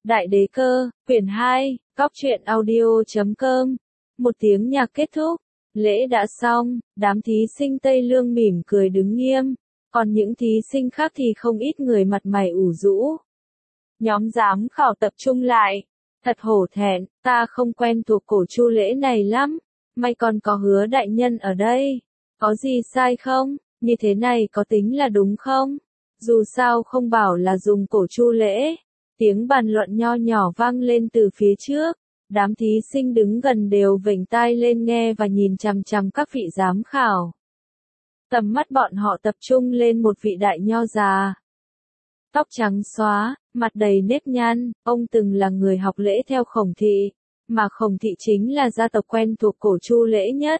Đại đế cơ, quyển 2, Góc truyện audio.com. Một tiếng nhạc kết thúc, lễ đã xong, đám thí sinh Tây Lương mỉm cười đứng nghiêm, còn những thí sinh khác thì không ít người mặt mày ủ rũ. Nhóm giám khảo tập trung lại, thật hổ thẹn, ta không quen thuộc cổ chu lễ này lắm, may còn có Hứa đại nhân ở đây, có gì sai không, như thế này có tính là đúng không? Dù sao không bảo là dùng cổ chu lễ. Tiếng bàn luận nho nhỏ vang lên từ phía trước, đám thí sinh đứng gần đều vểnh tai lên nghe và nhìn chằm chằm các vị giám khảo. Tầm mắt bọn họ tập trung lên một vị đại nho già. Tóc trắng xóa, mặt đầy nếp nhăn, ông từng là người học lễ theo Khổng Thị, mà Khổng Thị chính là gia tộc quen thuộc cổ chu lễ nhất.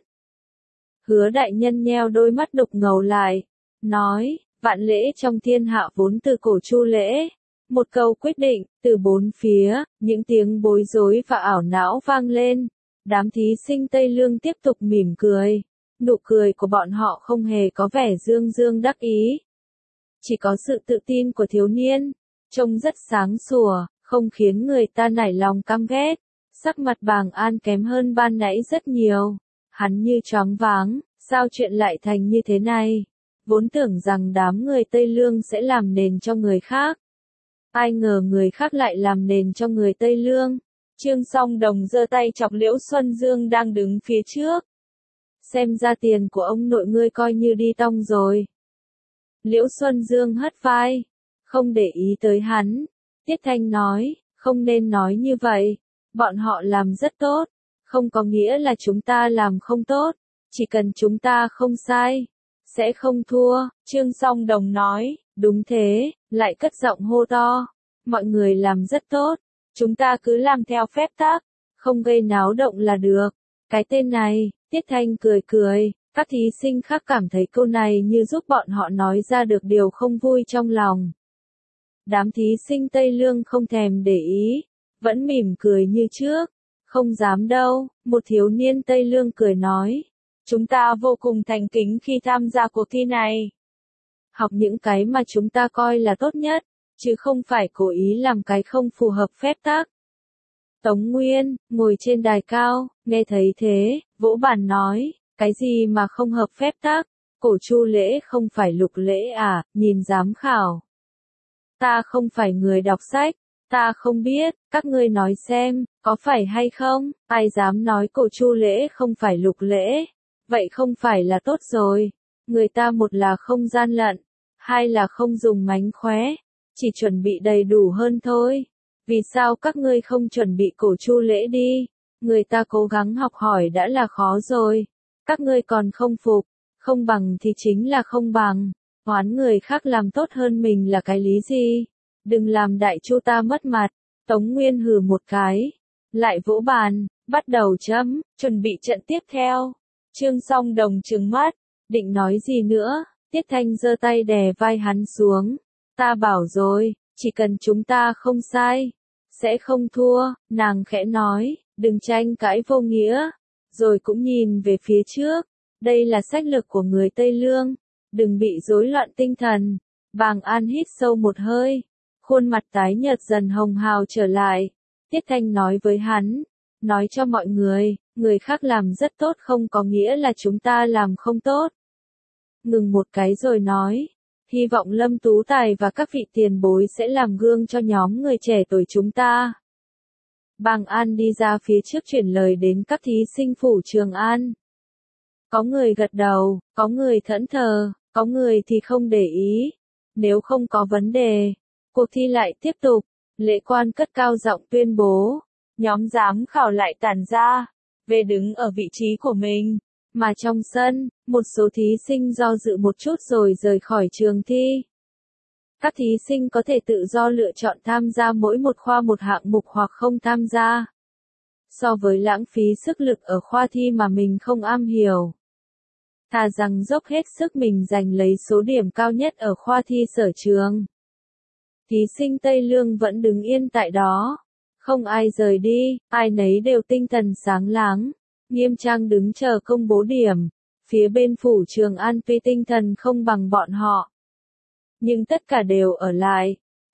Hứa đại nhân nheo đôi mắt đục ngầu lại, nói, vạn lễ trong thiên hạ vốn từ cổ chu lễ. Một câu quyết định, từ bốn phía, những tiếng bối rối và ảo não vang lên. Đám thí sinh Tây Lương tiếp tục mỉm cười. Nụ cười của bọn họ không hề có vẻ dương dương đắc ý. Chỉ có sự tự tin của thiếu niên, trông rất sáng sủa, không khiến người ta nảy lòng căm ghét. Sắc mặt Bàng An kém hơn ban nãy rất nhiều. Hắn như choáng váng, sao chuyện lại thành như thế này? Vốn tưởng rằng đám người Tây Lương sẽ làm nền cho người khác. Ai ngờ người khác lại làm nền cho người Tây Lương. Trương Song Đồng giơ tay chọc Liễu Xuân Dương đang đứng phía trước. Xem ra tiền của ông nội ngươi coi như đi tong rồi. Liễu Xuân Dương hất vai, không để ý tới hắn. Tiết Thanh nói, không nên nói như vậy. Bọn họ làm rất tốt, không có nghĩa là chúng ta làm không tốt. Chỉ cần chúng ta không sai, sẽ không thua. Trương Song Đồng nói, đúng thế, lại cất giọng hô to. Mọi người làm rất tốt, chúng ta cứ làm theo phép tắc, không gây náo động là được. Cái tên này, Tiết Thanh cười cười, các thí sinh khác cảm thấy câu này như giúp bọn họ nói ra được điều không vui trong lòng. Đám thí sinh Tây Lương không thèm để ý, vẫn mỉm cười như trước. Không dám đâu, một thiếu niên Tây Lương cười nói. Chúng ta vô cùng thành kính khi tham gia cuộc thi này. Học những cái mà chúng ta coi là tốt nhất, chứ không phải cố ý làm cái không phù hợp phép tắc. Tống Nguyên, ngồi trên đài cao, nghe thấy thế, vỗ bàn nói, cái gì mà không hợp phép tắc, cổ chu lễ không phải lục lễ à, nhìn giám khảo. Ta không phải người đọc sách, ta không biết, các ngươi nói xem, có phải hay không, ai dám nói cổ chu lễ không phải lục lễ, vậy không phải là tốt rồi. Người ta một là không gian lận, hai là không dùng mánh khóe, chỉ chuẩn bị đầy đủ hơn thôi. Vì sao các ngươi không chuẩn bị cổ chu lễ đi? Người ta cố gắng học hỏi đã là khó rồi. Các ngươi còn không phục, không bằng thì chính là không bằng. Oán người khác làm tốt hơn mình là cái lý gì? Đừng làm đại chu ta mất mặt. Tống Nguyên hừ một cái, lại vỗ bàn, bắt đầu chấm, chuẩn bị trận tiếp theo. Trương Song Đồng trừng mắt, định nói gì nữa, Tiết Thanh giơ tay đè vai hắn xuống. Ta bảo rồi, chỉ cần chúng ta không sai, sẽ không thua, nàng khẽ nói, đừng tranh cãi vô nghĩa, rồi cũng nhìn về phía trước, đây là sách lược của người Tây Lương, đừng bị rối loạn tinh thần. Bàng An hít sâu một hơi, khuôn mặt tái nhợt dần hồng hào trở lại. Tiết Thanh nói với hắn, nói cho mọi người khác làm rất tốt không có nghĩa là chúng ta làm không tốt. Ngừng một cái rồi nói, hy vọng Lâm Tú Tài và các vị tiền bối sẽ làm gương cho nhóm người trẻ tuổi chúng ta. Bàng An đi ra phía trước chuyển lời đến các thí sinh phủ Trường An. Có người gật đầu, có người thẫn thờ, có người thì không để ý. Nếu không có vấn đề, cuộc thi lại tiếp tục. Lễ quan cất cao giọng tuyên bố. Nhóm giám khảo lại tản ra, về đứng ở vị trí của mình. Mà trong sân, một số thí sinh do dự một chút rồi rời khỏi trường thi. Các thí sinh có thể tự do lựa chọn tham gia mỗi một khoa một hạng mục hoặc không tham gia. So với lãng phí sức lực ở khoa thi mà mình không am hiểu, thà rằng dốc hết sức mình giành lấy số điểm cao nhất ở khoa thi sở trường. Thí sinh Tây Lương vẫn đứng yên tại đó. Không ai rời đi, ai nấy đều tinh thần sáng láng. Nghiêm trang đứng chờ công bố điểm. Phía bên phủ Trường An tuy tinh thần không bằng bọn họ, nhưng tất cả đều ở lại.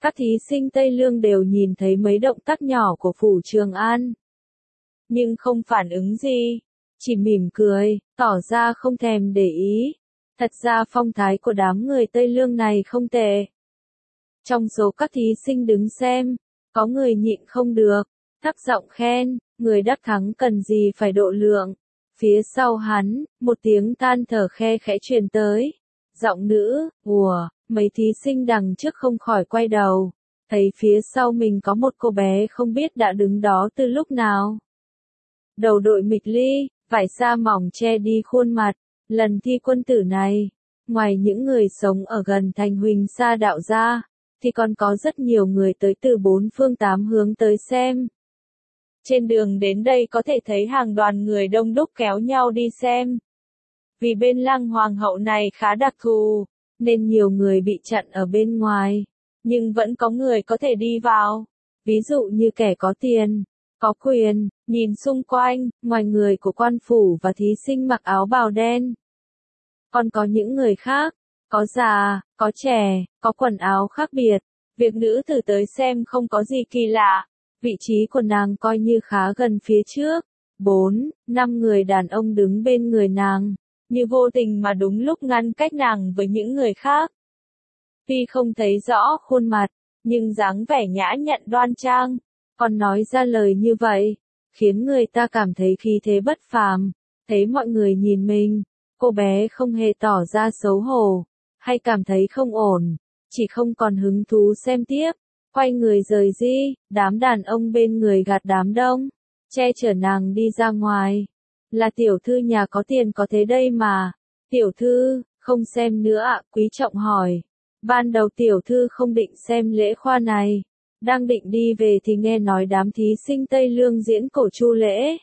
Các thí sinh Tây Lương đều nhìn thấy mấy động tác nhỏ của Phủ Trường An. Nhưng không phản ứng gì, chỉ mỉm cười, tỏ ra không thèm để ý. Thật ra phong thái của đám người Tây Lương này không tệ. Trong số các thí sinh đứng xem, có người nhịn không được, thấp giọng khen, người đắc thắng cần gì phải độ lượng. Phía sau hắn, một tiếng than thở khe khẽ truyền tới. Giọng nữ, ùa, mấy thí sinh đằng trước không khỏi quay đầu, thấy phía sau mình có một cô bé không biết đã đứng đó từ lúc nào. Đầu đội mịch ly, vải sa mỏng che đi khuôn mặt, lần thi quân tử này, ngoài những người sống ở gần thành Huỳnh Sa Đạo ra, thì còn có rất nhiều người tới từ bốn phương tám hướng tới xem. Trên đường đến đây có thể thấy hàng đoàn người đông đúc kéo nhau đi xem. Vì bên lăng hoàng hậu này khá đặc thù, nên nhiều người bị chặn ở bên ngoài, nhưng vẫn có người có thể đi vào. Ví dụ như kẻ có tiền, có quyền, nhìn xung quanh, ngoài người của quan phủ và thí sinh mặc áo bào đen. Còn có những người khác, có già, có trẻ, có quần áo khác biệt. Việc nữ tử tới xem không có gì kỳ lạ, vị trí của nàng coi như khá gần phía trước. 4-5 người đàn ông đứng bên người nàng, như vô tình mà đúng lúc ngăn cách nàng với những người khác. Tuy không thấy rõ khuôn mặt, nhưng dáng vẻ nhã nhặn đoan trang, còn nói ra lời như vậy, khiến người ta cảm thấy khí thế bất phàm. Thấy mọi người nhìn mình, cô bé không hề tỏ ra xấu hổ, hay cảm thấy không ổn, chỉ không còn hứng thú xem tiếp, quay người rời đi. Đám đàn ông bên người gạt đám đông, che chở nàng đi ra ngoài. Là tiểu thư nhà có tiền có thế đây mà. Tiểu thư, không xem nữa ạ, Quý Trọng hỏi. Ban đầu tiểu thư không định xem lễ khoa này, đang định đi về thì nghe nói đám thí sinh Tây Lương diễn cổ Chu lễ.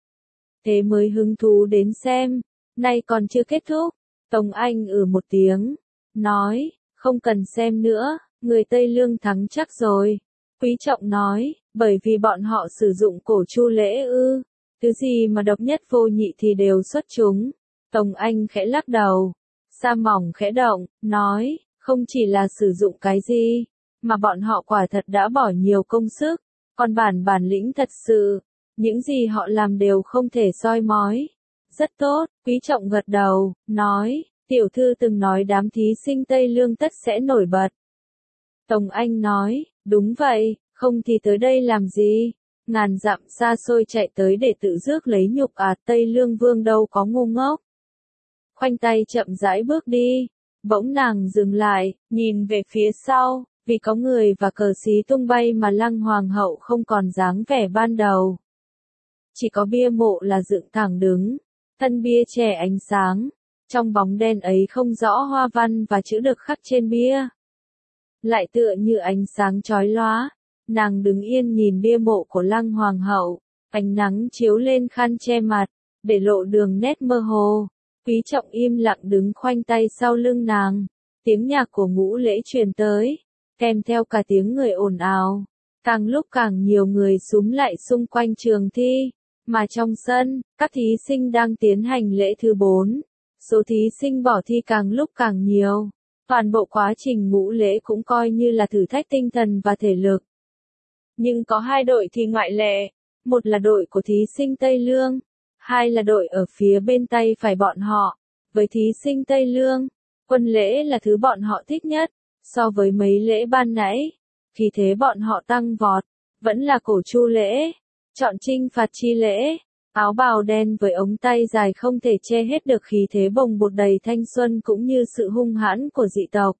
Thế mới hứng thú đến xem, nay còn chưa kết thúc. Tống Anh một tiếng, nói, không cần xem nữa, người Tây Lương thắng chắc rồi. Quý Trọng nói, bởi vì bọn họ sử dụng cổ Chu lễ ư, thứ gì mà độc nhất vô nhị thì đều xuất chúng. Tống Anh khẽ lắc đầu, sa mỏng khẽ động, nói, không chỉ là sử dụng cái gì, mà bọn họ quả thật đã bỏ nhiều công sức, còn bản lĩnh thật sự, những gì họ làm đều không thể soi mói. Rất tốt, Quý Trọng gật đầu, nói, tiểu thư từng nói đám thí sinh Tây Lương tất sẽ nổi bật. Tống Anh nói, đúng vậy, không thì tới đây làm gì, ngàn dặm xa xôi chạy tới để tự rước lấy nhục à, Tây Lương vương đâu có ngu ngốc. Khoanh tay chậm rãi bước đi, bỗng nàng dừng lại, nhìn về phía sau, vì có người và cờ xí tung bay mà lăng hoàng hậu không còn dáng vẻ ban đầu. Chỉ có bia mộ là dựng thẳng đứng, thân bia che ánh sáng, trong bóng đen ấy không rõ hoa văn và chữ được khắc trên bia. Lại tựa như ánh sáng chói lóa, nàng đứng yên nhìn bia mộ của lăng hoàng hậu, ánh nắng chiếu lên khăn che mặt, để lộ đường nét mơ hồ. Quý Trọng im lặng đứng khoanh tay sau lưng nàng, tiếng nhạc của ngũ lễ truyền tới, kèm theo cả tiếng người ồn ào. Càng lúc càng nhiều người súm lại xung quanh trường thi, mà trong sân, các thí sinh đang tiến hành lễ thứ 4. Số thí sinh bỏ thi càng lúc càng nhiều. Toàn bộ quá trình ngũ lễ cũng coi như là thử thách tinh thần và thể lực. Nhưng có hai đội thi ngoại lệ, một là đội của thí sinh Tây Lương, hai là đội ở phía bên tay phải bọn họ. Với thí sinh Tây Lương, quân lễ là thứ bọn họ thích nhất, so với mấy lễ ban nãy, khí thế bọn họ tăng vọt, vẫn là cổ Chu lễ, chọn chinh phạt chi lễ. Áo bào đen với ống tay dài không thể che hết được khí thế bồng bột đầy thanh xuân cũng như sự hung hãn của dị tộc.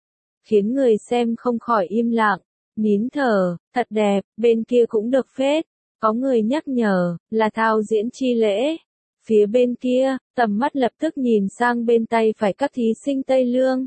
Khiến người xem không khỏi im lặng, nín thở, thật đẹp, bên kia cũng được phết. Có người nhắc nhở, là thao diễn chi lễ. Phía bên kia, tầm mắt lập tức nhìn sang bên tay phải các thí sinh Tây Lương.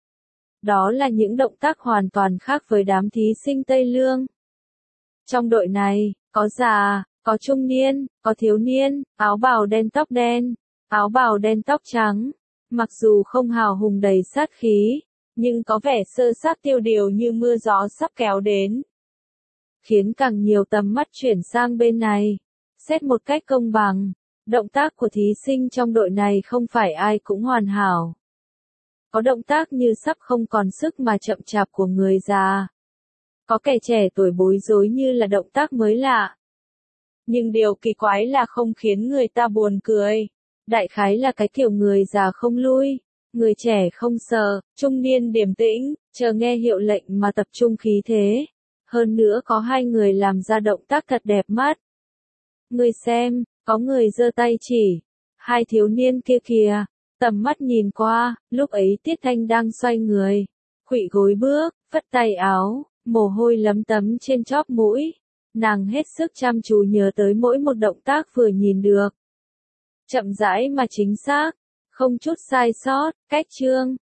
Đó là những động tác hoàn toàn khác với đám thí sinh Tây Lương. Trong đội này, có già, có trung niên, có thiếu niên, áo bào đen tóc đen, áo bào đen tóc trắng. Mặc dù không hào hùng đầy sát khí, nhưng có vẻ sơ sát tiêu điều như mưa gió sắp kéo đến. Khiến càng nhiều tầm mắt chuyển sang bên này. Xét một cách công bằng, động tác của thí sinh trong đội này không phải ai cũng hoàn hảo. Có động tác như sắp không còn sức mà chậm chạp của người già. Có kẻ trẻ tuổi bối rối như là động tác mới lạ. Nhưng điều kỳ quái là không khiến người ta buồn cười. Đại khái là cái kiểu người già không lui, người trẻ không sợ, trung niên điềm tĩnh, chờ nghe hiệu lệnh mà tập trung khí thế. Hơn nữa có hai người làm ra động tác thật đẹp mắt. Người xem, có người giơ tay chỉ. Hai thiếu niên kia kìa. Tầm mắt nhìn qua, lúc ấy Tiết Thanh đang xoay người. Khuỵu gối bước, phất tay áo, mồ hôi lấm tấm trên chóp mũi. Nàng hết sức chăm chú nhớ tới mỗi một động tác vừa nhìn được. Chậm rãi mà chính xác, không chút sai sót, cách chương.